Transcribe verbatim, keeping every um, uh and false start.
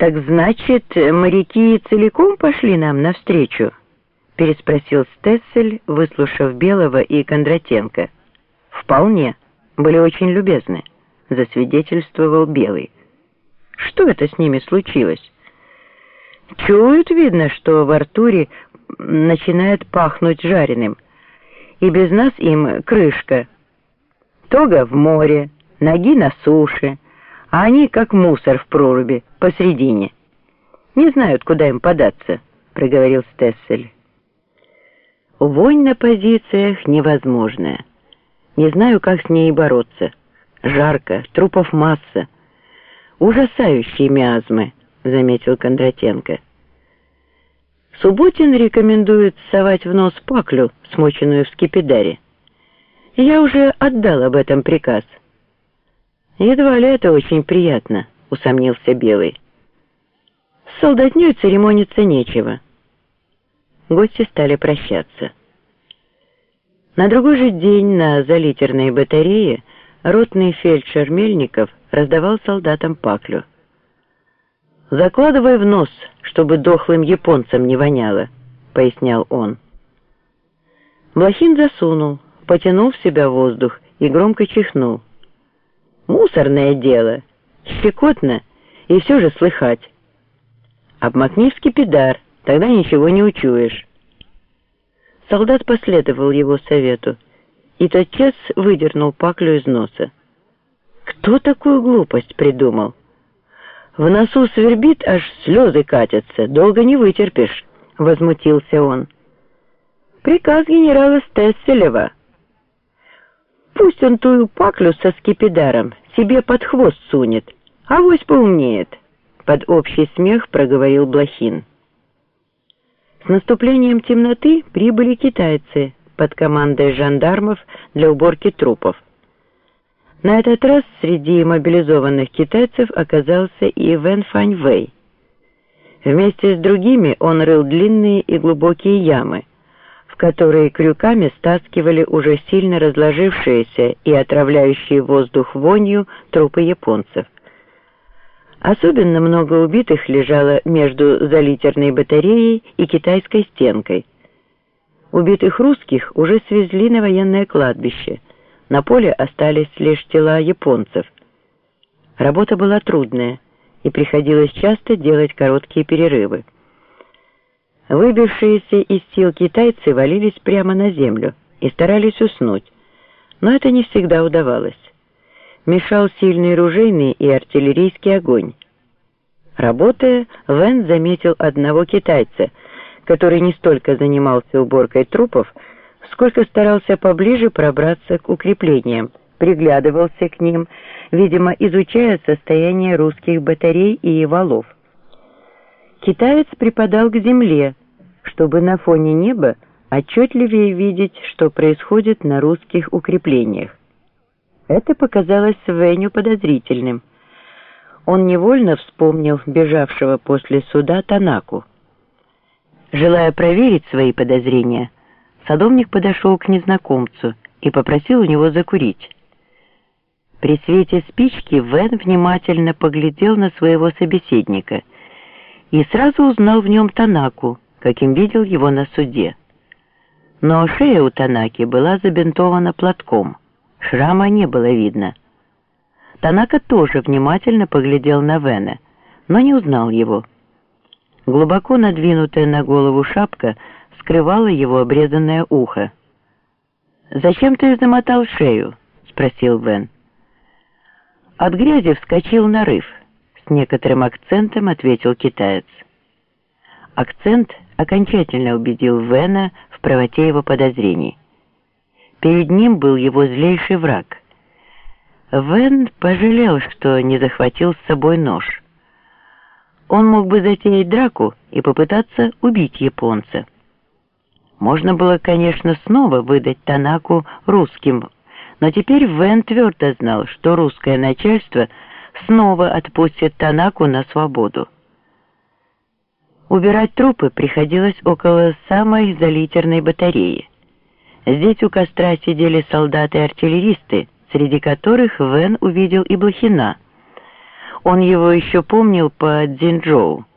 «Так значит, моряки целиком пошли нам навстречу?» — переспросил Стессель, выслушав Белого и Кондратенко. «Вполне. Были очень любезны», — засвидетельствовал Белый. «Что это с ними случилось?» «Чуют, видно, что в Артуре начинает пахнуть жареным, и без нас им крышка. Тога в море, ноги на суше, а они как мусор в проруби посредине. Не знают, куда им податься», — проговорил Стессель. «Вонь на позициях невозможная. Не знаю, как с ней бороться. Жарко, трупов масса. Ужасающие миазмы», — заметил Кондратенко. «Субботин рекомендует совать в нос паклю, смоченную в скипидаре. Я уже отдал об этом приказ». «Едва ли это очень приятно», — усомнился Белый. «С солдатней церемониться нечего». Гости стали прощаться. На другой же день на залитерной батарее ротный фельдшер Мельников раздавал солдатам паклю. «Закладывай в нос, чтобы дохлым японцам не воняло», — пояснял он. Блохин засунул, потянул в себя воздух и громко чихнул. «Мусорное дело, щекотно и все же слыхать. Обмакни в скипидар, тогда ничего не учуешь». Солдат последовал его совету и тотчас выдернул паклю из носа. Кто такую глупость придумал? В носу свербит, аж слезы катятся, долго не вытерпишь, — возмутился он. «Приказ генерала Стесселева. Пусть он тую паклю со скипидаром себе под хвост сунет, авось поумнеет», — под общий смех проговорил Блохин. С наступлением темноты прибыли китайцы под командой жандармов для уборки трупов. На этот раз среди мобилизованных китайцев оказался и Вэн Фань Вэй. Вместе с другими он рыл длинные и глубокие ямы, в которые крюками стаскивали уже сильно разложившиеся и отравляющие воздух вонью трупы японцев. Особенно много убитых лежало между залитерной батареей и китайской стенкой. Убитых русских уже свезли на военное кладбище. На поле остались лишь тела японцев. Работа была трудная, и приходилось часто делать короткие перерывы. Выбившиеся из сил китайцы валились прямо на землю и старались уснуть, но это не всегда удавалось. Мешал сильный ружейный и артиллерийский огонь. Работая, Вэн заметил одного китайца, который не столько занимался уборкой трупов, сколько старался поближе пробраться к укреплениям, приглядывался к ним, видимо, изучая состояние русских батарей и валов. Китаец припадал к земле, чтобы на фоне неба отчетливее видеть, что происходит на русских укреплениях. Это показалось Вэню подозрительным. Он невольно вспомнил бежавшего после суда Танаку. Желая проверить свои подозрения, садовник подошел к незнакомцу и попросил у него закурить. При свете спички Вэн внимательно поглядел на своего собеседника и сразу узнал в нем Танаку, каким видел его на суде. Но шея у Танаки была забинтована платком. Шрама не было видно. Танака тоже внимательно поглядел на Вэна, но не узнал его. Глубоко надвинутая на голову шапка скрывала его обрезанное ухо. «Зачем ты замотал шею?» — спросил Вэн. «От грязи вскочил нарыв», — с некоторым акцентом ответил китаец. Акцент окончательно убедил Вэна в правоте его подозрений. Перед ним был его злейший враг. Вэн пожалел, что не захватил с собой нож. Он мог бы затеять драку и попытаться убить японца. Можно было, конечно, снова выдать Танаку русским, но теперь Вэн твердо знал, что русское начальство снова отпустит Танаку на свободу. Убирать трупы приходилось около самой залитерной батареи. Здесь у костра сидели солдаты-артиллеристы, среди которых Вэн увидел и Блохина. Он его еще помнил по Цзиньчжоу.